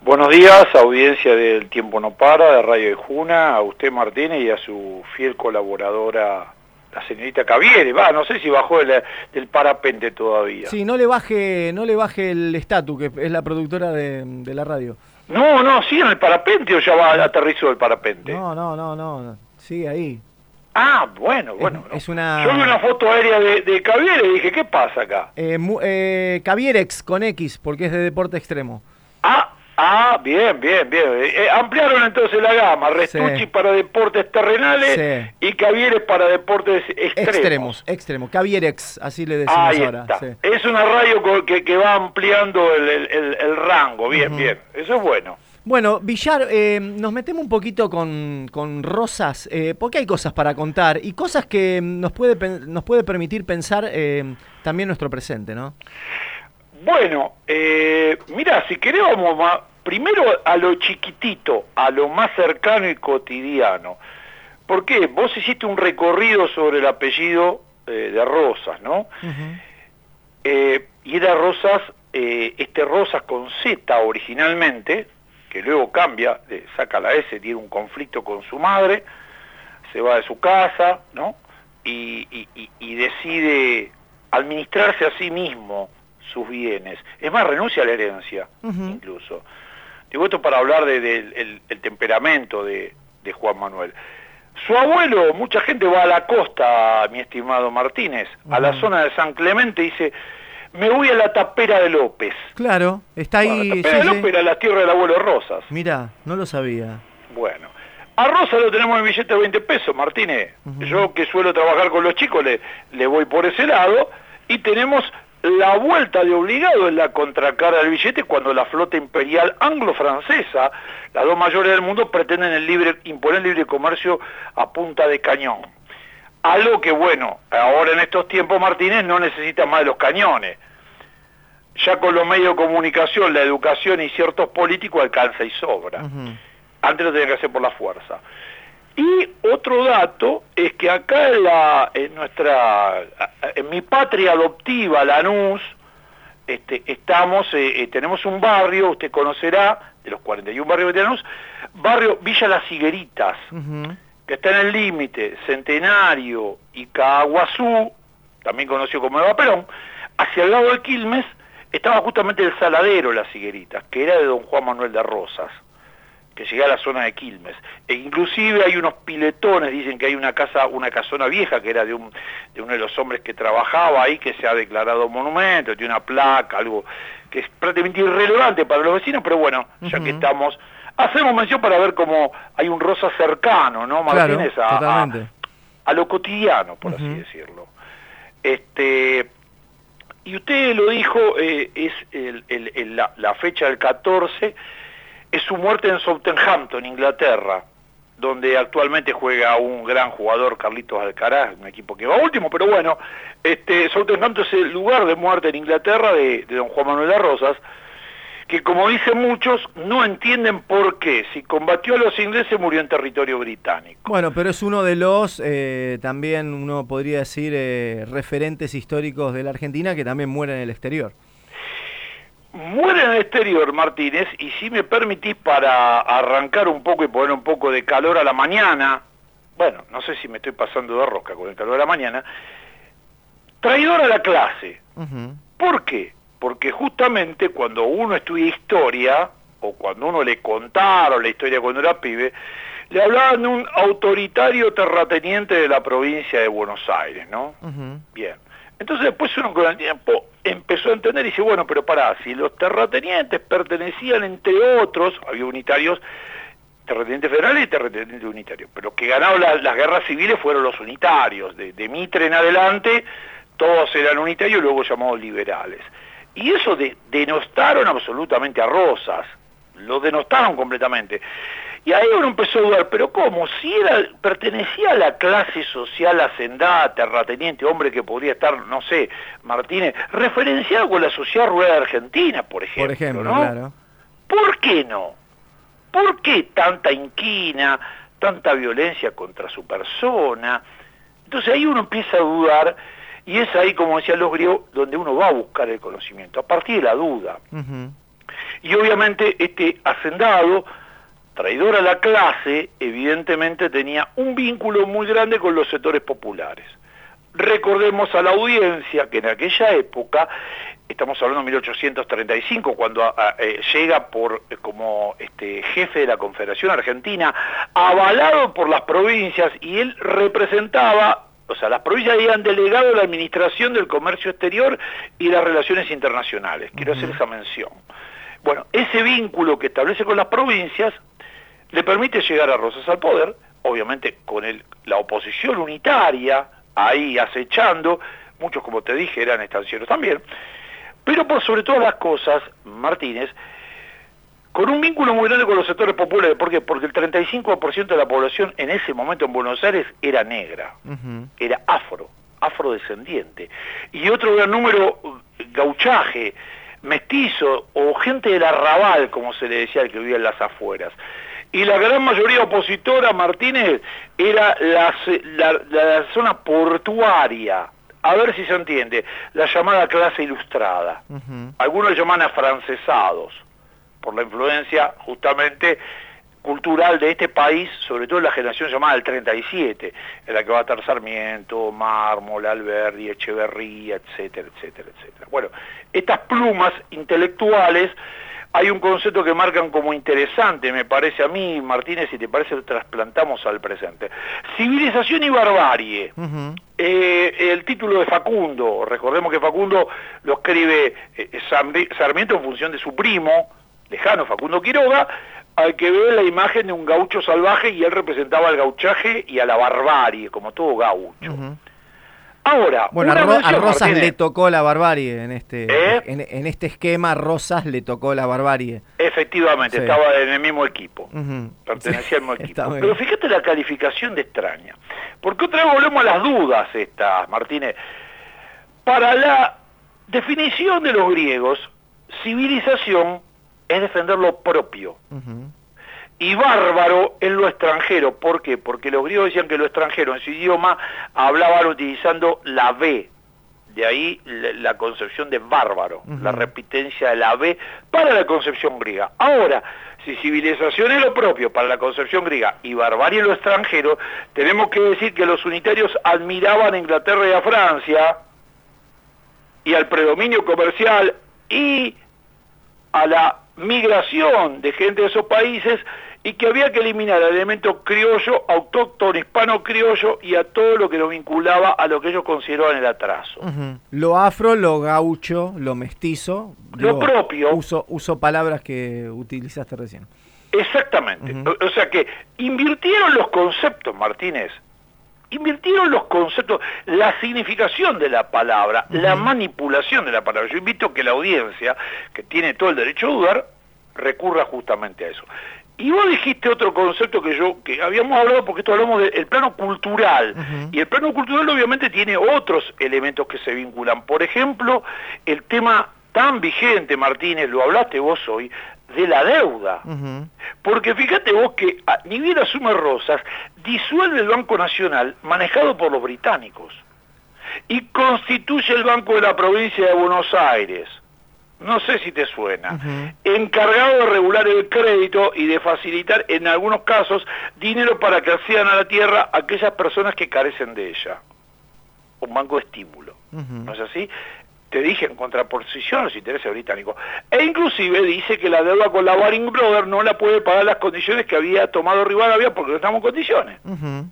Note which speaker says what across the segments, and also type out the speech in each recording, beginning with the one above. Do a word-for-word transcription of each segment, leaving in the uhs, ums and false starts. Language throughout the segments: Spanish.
Speaker 1: Buenos días, audiencia del Tiempo No Para, de Radio de Juna, a usted Martínez y a su fiel colaboradora, la señorita Caviere. Va, no sé si bajó del, del parapente todavía.
Speaker 2: Sí, no le baje, no le baje el estatus, que es la productora de, de la radio.
Speaker 1: No, no, ¿sigue en el parapente o ya va
Speaker 2: no.
Speaker 1: aterrizó el parapente?
Speaker 2: No, no, no, no, sigue ahí.
Speaker 1: Ah, bueno, bueno.
Speaker 2: Es,
Speaker 1: no.
Speaker 2: es una...
Speaker 1: Yo vi una foto aérea de, de Caviere y dije, ¿qué pasa acá?
Speaker 2: Eh, eh, Cavierex con X, porque es de deporte extremo.
Speaker 1: Ah, ah, bien, bien, bien. Eh, ampliaron entonces la gama. Restucci sí. para deportes terrenales sí. y Caviere para deportes extremos.
Speaker 2: Extremos, extremos. Cavierex, así le decimos
Speaker 1: Ahí
Speaker 2: ahora.
Speaker 1: Está.
Speaker 2: Sí.
Speaker 1: Es una radio que, que va ampliando el, el, el rango. Bien, uh-huh. bien. Eso es bueno.
Speaker 2: Bueno, Villar, eh, nos metemos un poquito con, con Rosas, eh, porque hay cosas para contar y cosas que nos puede, nos puede permitir pensar eh, también nuestro presente, ¿no?
Speaker 1: Bueno, eh, mira, si queremos más, primero a lo chiquitito, a lo más cercano y cotidiano. ¿Por qué? Vos hiciste un recorrido sobre el apellido eh, de Rosas, ¿no? Uh-huh. eh, y era Rosas, eh, este Rosas con Z originalmente, que luego cambia, eh, saca la S, tiene un conflicto con su madre, se va de su casa, ¿no? Y, y, y, y decide administrarse a sí mismo sus bienes. Es más, renuncia a la herencia, uh-huh. incluso. Digo esto para hablar de, de, de el, el temperamento de, de Juan Manuel. Su abuelo, mucha gente va a la costa, mi estimado Martínez, uh-huh. a la zona de San Clemente, y dice... Me voy a la Tapera de López.
Speaker 2: Claro, está ahí...
Speaker 1: Bueno, la Tapera
Speaker 2: sí,
Speaker 1: de
Speaker 2: sí.
Speaker 1: López era la tierra del abuelo Rosas.
Speaker 2: Mirá, no lo sabía.
Speaker 1: Bueno, a Rosas lo tenemos en billete de veinte pesos, Martínez. Uh-huh. Yo que suelo trabajar con los chicos, le, le voy por ese lado. Y tenemos la vuelta de obligado en la contracara del billete cuando la flota imperial anglo-francesa, las dos mayores del mundo, pretenden el libre, imponer el libre comercio a punta de cañón. Algo que, bueno, ahora en estos tiempos, Martínez, no necesita más de los cañones. Ya con los medios de comunicación, la educación y ciertos políticos alcanza y sobra. Uh-huh. Antes lo tenía que hacer por la fuerza. Y otro dato es que acá en, la, en nuestra, en mi patria adoptiva, Lanús, este, estamos, eh, eh, tenemos un barrio, usted conocerá, de los cuarenta y un barrios de Lanús, barrio Villa Las Higueritas. Uh-huh. que está en el límite Centenario y Caguazú, también conocido como Eva Perón, hacia el lado de Quilmes, estaba justamente el saladero Las Higueritas, que era de don Juan Manuel de Rosas, que llegaba a la zona de Quilmes. E inclusive hay unos piletones, dicen que hay una casa, una casona vieja, que era de, un, de uno de los hombres que trabajaba ahí, que se ha declarado monumento, tiene una placa, algo que es prácticamente irrelevante para los vecinos, pero bueno, uh-huh. ya que estamos... Hacemos mención para ver cómo hay un Rosa cercano, ¿no, Martínez?
Speaker 2: Claro,
Speaker 1: a, a, a lo cotidiano, por uh-huh. así decirlo. Este, y usted lo dijo, eh, es el, el, el, la, la fecha del catorce, es su muerte en Southampton, Inglaterra, donde actualmente juega un gran jugador, Carlitos Alcaraz, un equipo que va último, pero bueno, este, Southampton es el lugar de muerte en Inglaterra de, de don Juan Manuel de Rosas, que como dicen muchos, no entienden por qué. Si combatió a los ingleses, murió en territorio británico.
Speaker 2: Bueno, pero es uno de los, eh, también uno podría decir, eh, referentes históricos de la Argentina que también muere en el exterior.
Speaker 1: Muere en el exterior, Martínez, y si me permitís para arrancar un poco y poner un poco de calor a la mañana, bueno, no sé si me estoy pasando de rosca con el calor a la mañana, traidor a la clase. Uh-huh. ¿Por qué? Porque justamente cuando uno estudia historia, o cuando uno le contaron la historia cuando era pibe, le hablaban de un autoritario terrateniente de la provincia de Buenos Aires, ¿no? Uh-huh. Bien. Entonces después uno con el tiempo empezó a entender y dice, bueno, pero pará, si los terratenientes pertenecían entre otros, había unitarios, terratenientes federales y terratenientes unitarios, pero los que ganaron la, las guerras civiles fueron los unitarios, de, de Mitre en adelante, todos eran unitarios, luego llamados liberales. Y eso de, denostaron absolutamente a Rosas, lo denostaron completamente. Y ahí uno empezó a dudar, pero ¿cómo? Si era, pertenecía a la clase social hacendada, terrateniente, hombre que podría estar, no sé, Martínez, referenciado con la sociedad rural argentina, por ejemplo.
Speaker 2: Por ejemplo,
Speaker 1: ¿no?
Speaker 2: Claro.
Speaker 1: ¿Por qué no? ¿Por qué tanta inquina, tanta violencia contra su persona? Entonces ahí uno empieza a dudar. Y es ahí, como decían los griegos, donde uno va a buscar el conocimiento, a partir de la duda. Uh-huh. Y obviamente este hacendado, traidor a la clase, evidentemente tenía un vínculo muy grande con los sectores populares. Recordemos a la audiencia que en aquella época, estamos hablando de mil ochocientos treinta y cinco, cuando a, a, eh, llega por eh, como este, jefe de la Confederación Argentina, avalado por las provincias, y él representaba, o sea, las provincias habían delegado la administración del comercio exterior y las relaciones internacionales. Quiero uh-huh. hacer esa mención. Bueno, ese vínculo que establece con las provincias le permite llegar a Rosas al poder, obviamente con el, la oposición unitaria ahí acechando, muchos, como te dije, eran estancieros también, pero por sobre todas las cosas, Martínez, con un vínculo muy grande con los sectores populares. ¿Por qué? Porque el treinta y cinco por ciento de la población en ese momento en Buenos Aires era negra, uh-huh. era afro, afrodescendiente, y otro gran número, gauchaje, mestizo, o gente del arrabal, como se le decía al que vivía en las afueras. Y la gran mayoría opositora, Martínez, era la, la, la zona portuaria, a ver si se entiende, la llamada clase ilustrada. Uh-huh. Algunos le llaman afrancesados, por la influencia justamente cultural de este país, sobre todo en la generación llamada del treinta y siete, en la que va a estar Sarmiento, Mármol, Alberdi, Echeverría, etcétera, etcétera, etcétera. Bueno, estas plumas intelectuales, hay un concepto que marcan como interesante, me parece a mí, Martínez, si te parece lo trasplantamos al presente. Civilización y barbarie. Uh-huh. eh, el título de Facundo, recordemos que Facundo lo escribe eh, Sarmiento en función de su primo, lejano, Facundo Quiroga, al que ve la imagen de un gaucho salvaje, y él representaba al gauchaje y a la barbarie, como todo gaucho. Uh-huh. Ahora,
Speaker 2: bueno, a, Ro a Rosas Martínez, le tocó la barbarie en este ¿Eh? en, en este esquema. Rosas le tocó la barbarie.
Speaker 1: Efectivamente, sí. Estaba en el mismo equipo, uh-huh. pertenecía sí, al mismo equipo. Pero fíjate la calificación de extraña, porque otra vez volvemos a las dudas estas, Martínez. Para la definición de los griegos, civilización es defender lo propio. Uh-huh. Y bárbaro en lo extranjero. ¿Por qué? Porque los griegos decían que lo extranjero en su idioma hablaban utilizando la B. De ahí la, la concepción de bárbaro, uh-huh. la repitencia de la B para la concepción griega. Ahora, si civilización es lo propio para la concepción griega y barbarie en lo extranjero, tenemos que decir que los unitarios admiraban a Inglaterra y a Francia, y al predominio comercial y a la migración de gente de esos países, y que había que eliminar al elemento criollo, autóctono, hispano-criollo, y a todo lo que lo vinculaba a lo que ellos consideraban el atraso.
Speaker 2: Uh-huh. Lo afro, lo gaucho, lo mestizo.
Speaker 1: Lo digo, propio.
Speaker 2: Uso, uso palabras que utilizaste recién.
Speaker 1: Exactamente. Uh-huh. o, o sea que invirtieron los conceptos, Martínez. Invirtieron los conceptos, la significación de la palabra, uh-huh. la manipulación de la palabra. Yo invito a que la audiencia, que tiene todo el derecho a dudar, recurra justamente a eso. Y vos dijiste otro concepto que yo, que habíamos hablado, porque esto hablamos del plano cultural, uh-huh. y el plano cultural obviamente tiene otros elementos que se vinculan. Por ejemplo, el tema tan vigente, Martínez, lo hablaste vos hoy, de la deuda. Uh-huh. Porque fíjate vos que, ni bien asume Rosas, disuelve el Banco Nacional manejado por los británicos y constituye el Banco de la Provincia de Buenos Aires. No sé si te suena. Uh-huh. Encargado de regular el crédito y de facilitar, en algunos casos, dinero para que accedan a la tierra aquellas personas que carecen de ella. Un banco de estímulo. Uh-huh. ¿No es así? Te dije, en contraposición a los intereses británicos. E inclusive dice que la deuda con la Baring Brothers no la puede pagar las condiciones que había tomado Rivadavia, porque no estamos en condiciones. Uh-huh.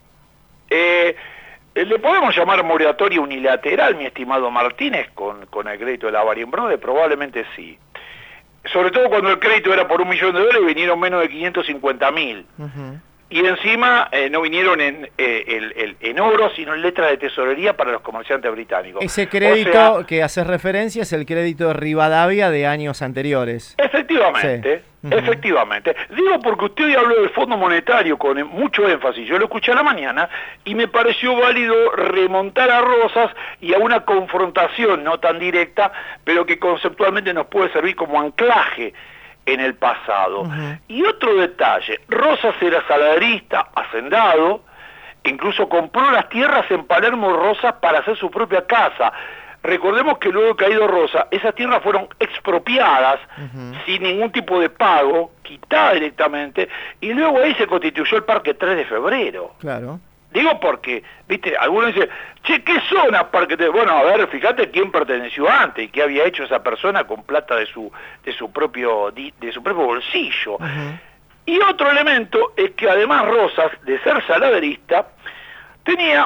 Speaker 1: eh, le podemos llamar moratoria unilateral, mi estimado Martínez, con, con el crédito de la Baring Brothers, probablemente sí. Sobre todo cuando el crédito era por un millón de dólares y vinieron menos de quinientos cincuenta mil. Uh-huh. Y encima eh, no vinieron en, eh, el, el, en oro, sino en letras de tesorería para los comerciantes británicos.
Speaker 2: Ese crédito o sea, que haces referencia es el crédito de Rivadavia de años anteriores.
Speaker 1: Efectivamente, sí. uh-huh. efectivamente. Digo porque usted hoy habló del Fondo Monetario con mucho énfasis. Yo lo escuché a la mañana y me pareció válido remontar a Rosas y a una confrontación no tan directa, pero que conceptualmente nos puede servir como anclaje en el pasado. Uh-huh. Y otro detalle, Rosas era salarista, hacendado, incluso compró las tierras en Palermo Rosas para hacer su propia casa. Recordemos que luego de caído Rosa, esas tierras fueron expropiadas uh-huh. sin ningún tipo de pago, quitadas directamente, y luego ahí se constituyó el Parque tres de febrero.
Speaker 2: Claro.
Speaker 1: Digo porque, viste, algunos dicen, che, ¿qué zona Parque tres? Bueno, a ver, fíjate quién perteneció antes y qué había hecho esa persona con plata de su de su propio de su propio bolsillo. Uh-huh. Y otro elemento es que además Rosas, de ser saladerista, tenía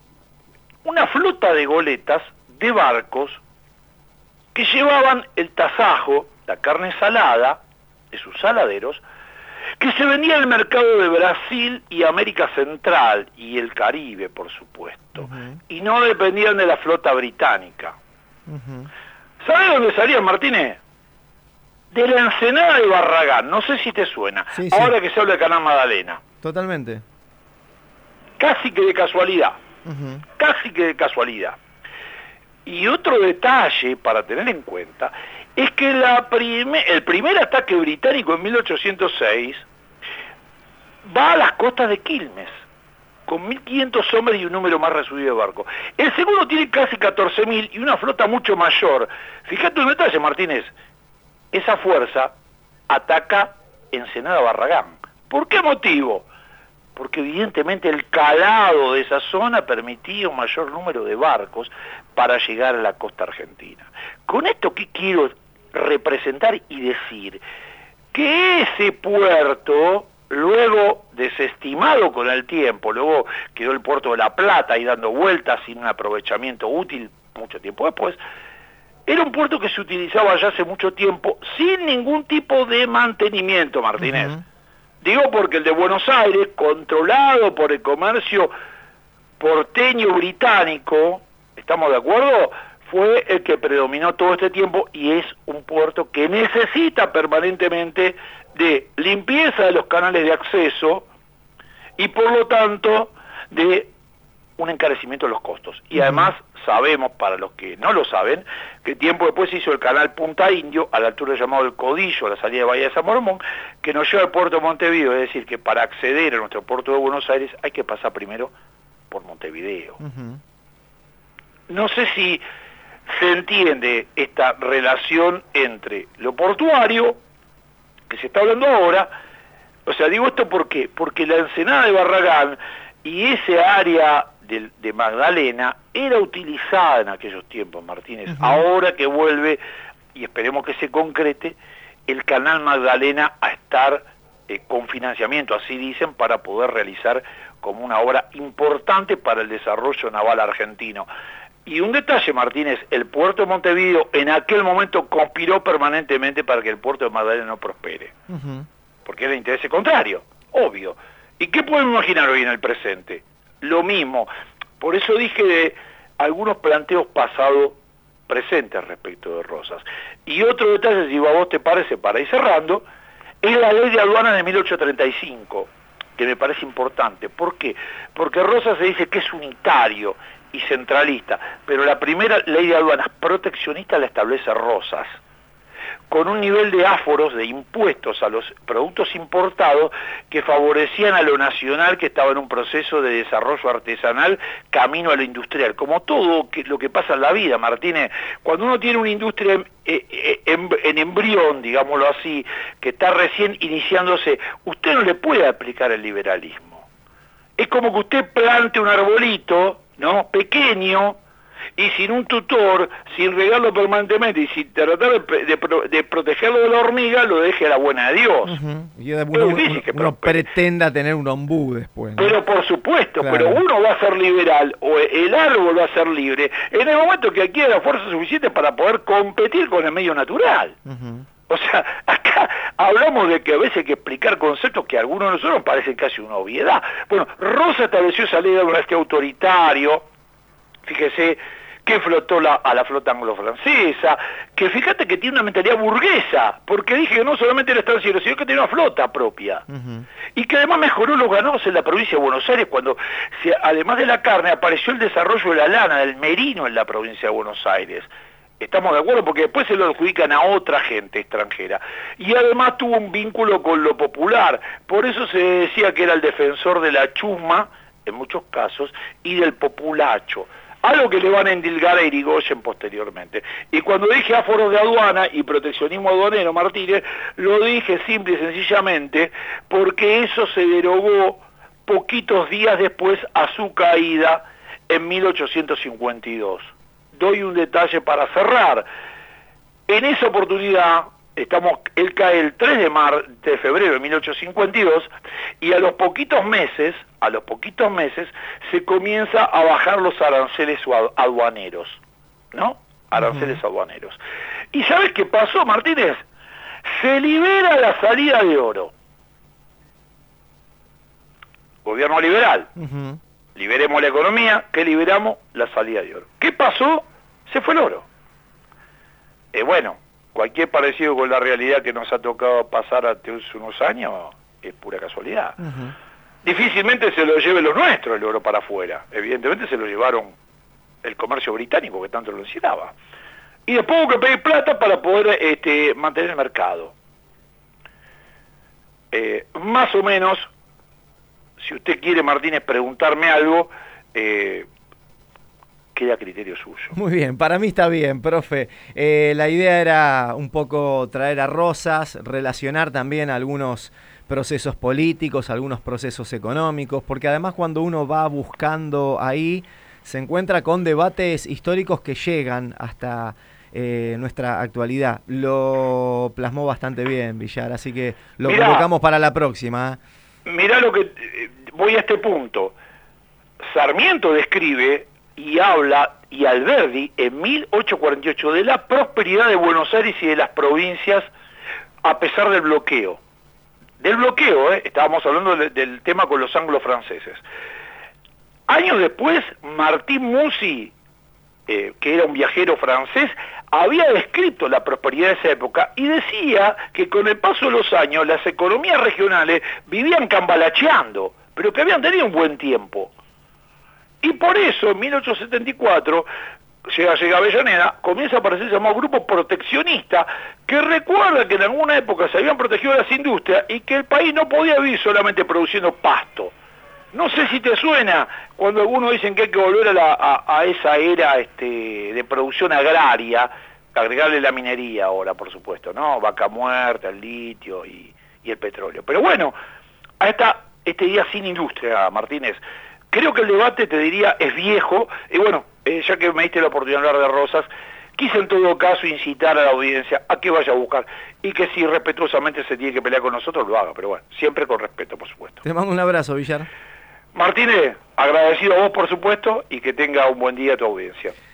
Speaker 1: una flota de goletas, de barcos, que llevaban el tasajo, la carne salada, de sus saladeros, que se vendía en el mercado de Brasil y América Central, y el Caribe, por supuesto, uh-huh. y no dependían de la flota británica. Uh-huh. ¿Sabés dónde salían, Martínez? De la Ensenada de Barragán, no sé si te suena, sí, ahora sí. que se habla de Canal Magdalena.
Speaker 2: Totalmente.
Speaker 1: Casi que de casualidad, uh-huh. casi que de casualidad. Y otro detalle para tener en cuenta es que la prime, el primer ataque británico en mil ochocientos seis va a las costas de Quilmes, con mil quinientos hombres y un número más reducido de barcos. El segundo tiene casi catorce mil y una flota mucho mayor. Fíjate un detalle, Martínez, esa fuerza ataca Ensenada Barragán. ¿Por qué motivo? Porque evidentemente el calado de esa zona permitía un mayor número de barcos para llegar a la costa argentina. Con esto, ¿qué quiero representar y decir? Que ese puerto, luego desestimado con el tiempo, luego quedó el puerto de La Plata ahí dando vueltas sin un aprovechamiento útil mucho tiempo después, era un puerto que se utilizaba ya hace mucho tiempo sin ningún tipo de mantenimiento, Martínez. Uh-huh. Digo porque el de Buenos Aires, controlado por el comercio porteño británico, ¿estamos de acuerdo?, fue el que predominó todo este tiempo y es un puerto que necesita permanentemente de limpieza de los canales de acceso y por lo tanto de un encarecimiento de los costos. Y además sabemos, para los que no lo saben, que tiempo después se hizo el canal Punta Indio, a la altura llamado El Codillo, a la salida de Bahía de San Borondón, que nos lleva al puerto de Montevideo, es decir, que para acceder a nuestro puerto de Buenos Aires hay que pasar primero por Montevideo. Uh-huh. No sé si se entiende esta relación entre lo portuario, que se está hablando ahora, o sea, digo esto ¿por qué? Porque la Ensenada de Barragán y ese área de, de Magdalena era utilizada en aquellos tiempos, Martínez. Uh-huh. Ahora que vuelve, y esperemos que se concrete, el canal Magdalena a estar eh, con financiamiento, así dicen, para poder realizar como una obra importante para el desarrollo naval argentino. Y un detalle, Martínez, el puerto de Montevideo en aquel momento conspiró permanentemente para que el puerto de Magdalena no prospere. Uh-huh. Porque era interés contrario, obvio. ¿Y qué podemos imaginar hoy en el presente? Lo mismo. Por eso dije de algunos planteos pasados presentes respecto de Rosas. Y otro detalle, si a vos te parece, para ir cerrando, es la ley de aduanas de mil ochocientos treinta y cinco, que me parece importante. ¿Por qué? Porque Rosas se dice que es unitario y centralista, pero la primera ley de aduanas proteccionista la establece Rosas, con un nivel de áforos, de impuestos a los productos importados que favorecían a lo nacional que estaba en un proceso de desarrollo artesanal camino a lo industrial. Como todo que, lo que pasa en la vida, Martínez, cuando uno tiene una industria en, en, en embrión, digámoslo así, que está recién iniciándose, usted no le puede aplicar el liberalismo. Es como que usted plante un arbolito, ¿no?, pequeño, y sin un tutor, sin regarlo permanentemente y sin tratar de, de, de protegerlo de la hormiga, lo deje a la buena de Dios. Uh-huh.
Speaker 2: Y uno, uno, uno pretenda tener un ombú después, ¿no?
Speaker 1: Pero por supuesto, claro. Pero uno va a ser liberal, o el árbol va a ser libre, en el momento que adquiera la fuerza suficiente para poder competir con el medio natural. Uh-huh. O sea, acá hablamos de que a veces hay que explicar conceptos que a algunos de nosotros parecen casi una obviedad. Bueno, Rosa estableció esa ley de este autoritario, fíjese, que flotó la, a la flota anglo-francesa, que fíjate que tiene una mentalidad burguesa, porque dije que no solamente era estanciero, sino que tenía una flota propia. Uh-huh. Y que además mejoró los ganados en la provincia de Buenos Aires, cuando se, además de la carne apareció el desarrollo de la lana, del merino en la provincia de Buenos Aires. Estamos de acuerdo, porque después se lo adjudican a otra gente extranjera. Y además tuvo un vínculo con lo popular, por eso se decía que era el defensor de la chusma, en muchos casos, y del populacho. algo que le van a endilgar a Irigoyen posteriormente. Y cuando dije aforos de aduana y proteccionismo aduanero, Martínez, lo dije simple y sencillamente porque eso se derogó poquitos días después a su caída en mil ochocientos cincuenta y dos. Doy un detalle para cerrar. En esa oportunidad, estamos, él cae el tres de, mar, de febrero de mil ochocientos cincuenta y dos, y a los poquitos meses, a los poquitos meses, se comienza a bajar los aranceles aduaneros, ¿no? Aranceles uh-huh. aduaneros. ¿Y sabes qué pasó, Martínez? Se libera la salida de oro. Gobierno liberal. Uh-huh. Liberemos la economía, ¿qué liberamos? La salida de oro. ¿Qué pasó? Se fue el oro. Eh, bueno, cualquier parecido con la realidad que nos ha tocado pasar hace unos años es pura casualidad. Uh-huh. Difícilmente se lo lleve los nuestros el oro para afuera. Evidentemente se lo llevaron el comercio británico que tanto lo necesitaba. Y después hubo que pedir plata para poder este, mantener el mercado. Eh, más o menos, si usted quiere, Martínez, preguntarme algo, eh, queda a criterio suyo.
Speaker 2: Muy bien, para mí está bien, profe. Eh, la idea era un poco traer a Rosas, relacionar también algunos procesos políticos, algunos procesos económicos, porque además cuando uno va buscando ahí, se encuentra con debates históricos que llegan hasta eh, nuestra actualidad. Lo plasmó bastante bien, Villar, así que lo mirá, convocamos para la próxima.
Speaker 1: Mirá lo que... voy a este punto. Sarmiento describe y habla, y Alberdi, en mil ochocientos cuarenta y ocho, de la prosperidad de Buenos Aires y de las provincias a pesar del bloqueo. Del bloqueo, ¿eh? Estábamos hablando de, del tema con los anglo-franceses. Años después, Martín Musi, eh, que era un viajero francés, había descrito la prosperidad de esa época y decía que con el paso de los años las economías regionales vivían cambalacheando, pero que habían tenido un buen tiempo. Y por eso, en mil ochocientos setenta y cuatro, llega, llega Avellaneda, comienza a aparecer el llamado grupo proteccionista, que recuerda que en alguna época se habían protegido las industrias y que el país no podía vivir solamente produciendo pasto. No sé si te suena cuando algunos dicen que hay que volver a, la, a, a esa era este, de producción agraria, agregarle la minería ahora, por supuesto, ¿no? Vaca muerta, el litio y, y el petróleo. Pero bueno, a esta, este día sin industria, Martínez, creo que el debate, te diría, es viejo, y bueno, eh, ya que me diste la oportunidad de hablar de Rosas, quise en todo caso incitar a la audiencia a que vaya a buscar, y que si respetuosamente se tiene que pelear con nosotros, lo haga, pero bueno, siempre con respeto, por supuesto.
Speaker 2: Te mando un abrazo, Villar.
Speaker 1: Martínez, agradecido a vos, por supuesto, y que tenga un buen día a tu audiencia.